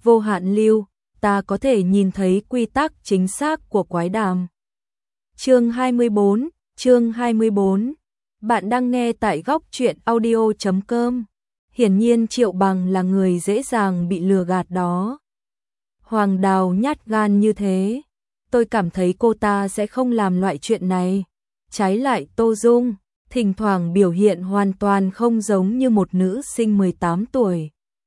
vô hạn lưu, ta có thể nhìn thấy quy tắc chính xác của quái đàm. Chương 24. Bạn đang nghe tại góc truyện audio.com. Hiển nhiên Triệu Bằng là người dễ dàng bị lừa gạt đó. Hoàng Đào nhát gan như thế, tôi cảm thấy cô ta sẽ không làm loại chuyện này. Trái lại Tô Dung, thỉnh thoảng biểu hiện hoàn toàn không giống như một nữ sinh 18 tuổi.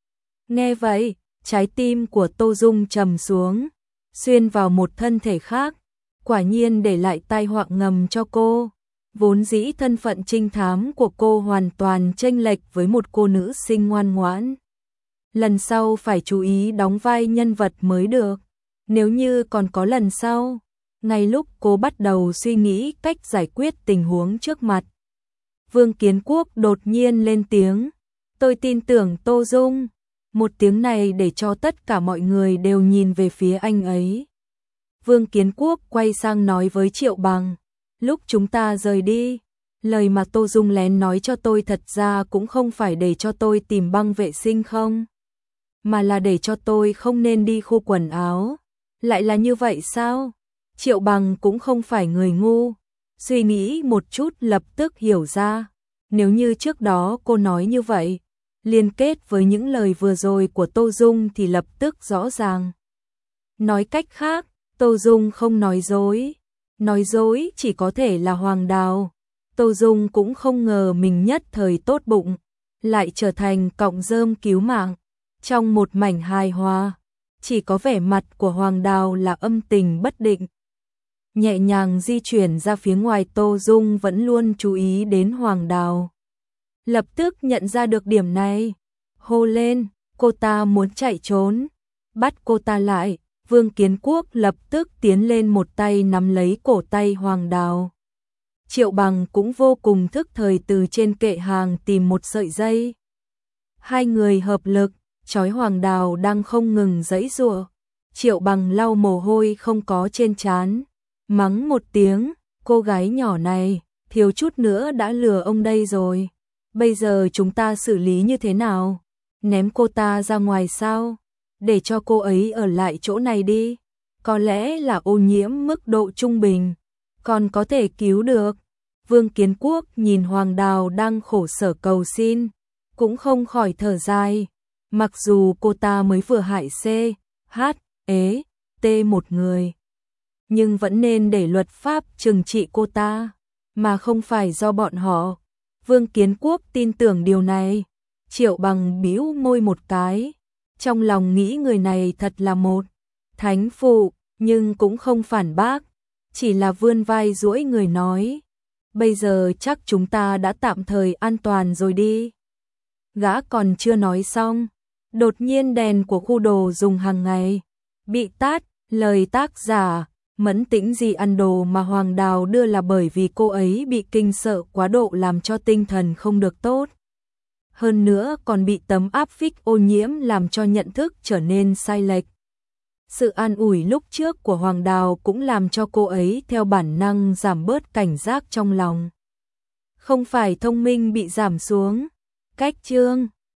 Nghe vậy, trái tim của Tô Dung trầm xuống, xuyên vào một thân thể khác, quả nhiên để lại tai họa ngầm cho cô. Vốn dĩ thân phận trinh thám của cô hoàn toàn chênh lệch với một cô nữ sinh ngoan ngoãn. Lần sau phải chú ý đóng vai nhân vật mới được. Nếu như còn có lần sau, ngay lúc cô bắt đầu suy nghĩ cách giải quyết tình huống trước mặt, Vương Kiến Quốc đột nhiên lên tiếng. Tôi tin tưởng Tô Dung. Một tiếng này để cho tất cả mọi người đều nhìn về phía anh ấy. Vương Kiến Quốc quay sang nói với Triệu Bằng. Lúc chúng ta rời đi, lời mà Tô Dung lén nói cho tôi thật ra cũng không phải để cho tôi tìm băng vệ sinh không, mà là để cho tôi không nên đi khu quần áo. Lại là như vậy sao? Triệu Bằng cũng không phải người ngu, suy nghĩ một chút lập tức hiểu ra. Nếu như trước đó cô nói như vậy, liên kết với những lời vừa rồi của Tô Dung thì lập tức rõ ràng. Nói cách khác, Tô Dung không nói dối. Nói dối chỉ có thể là Hoàng Đào. Tô Dung cũng không ngờ mình nhất thời tốt bụng, lại trở thành cọng rơm cứu mạng. Trong một mảnh hài hòa, chỉ có vẻ mặt của Hoàng Đào là âm tình bất định. Nhẹ nhàng di chuyển ra phía ngoài, Tô Dung vẫn luôn chú ý đến Hoàng Đào. Lập tức nhận ra được điểm này, hô lên, cô ta muốn chạy trốn, bắt cô ta lại. Vương Kiến Quốc lập tức tiến lên một tay nắm lấy cổ tay Hoàng Đào. Triệu Bằng cũng vô cùng thức thời từ trên kệ hàng tìm một sợi dây. Hai người hợp lực, trói Hoàng Đào đang không ngừng giãy giụa. Triệu Bằng lau mồ hôi không có trên trán, mắng một tiếng, cô gái nhỏ này, thiếu chút nữa đã lừa ông đây rồi. Bây giờ chúng ta xử lý như thế nào? Ném cô ta ra ngoài sao? Để cho cô ấy ở lại chỗ này đi. Có lẽ là ô nhiễm mức độ trung bình, còn có thể cứu được. Vương Kiến Quốc nhìn Hoàng Đào đang khổ sở cầu xin, cũng không khỏi thở dài. Mặc dù cô ta mới vừa hại T một người, nhưng vẫn nên để luật pháp trừng trị cô ta, mà không phải do bọn họ. Vương Kiến Quốc tin tưởng điều này. Triệu Bằng bĩu môi một cái, trong lòng nghĩ người này thật là một thánh phụ, nhưng cũng không phản bác, chỉ là vươn vai duỗi người nói. Bây giờ chắc chúng ta đã tạm thời an toàn rồi đi. Gã còn chưa nói xong, đột nhiên đèn của khu đồ dùng hàng ngày bị tắt. Lời tác giả Mẫn Tĩnh Di ăn đồ mà Hoàng Đào đưa là bởi vì cô ấy bị kinh sợ quá độ làm cho tinh thần không được tốt. Hơn nữa còn bị tấm áp phích ô nhiễm làm cho nhận thức trở nên sai lệch. Sự an ủi lúc trước của Hoàng Đào cũng làm cho cô ấy theo bản năng giảm bớt cảnh giác trong lòng. Không phải thông minh bị giảm xuống. Cách chương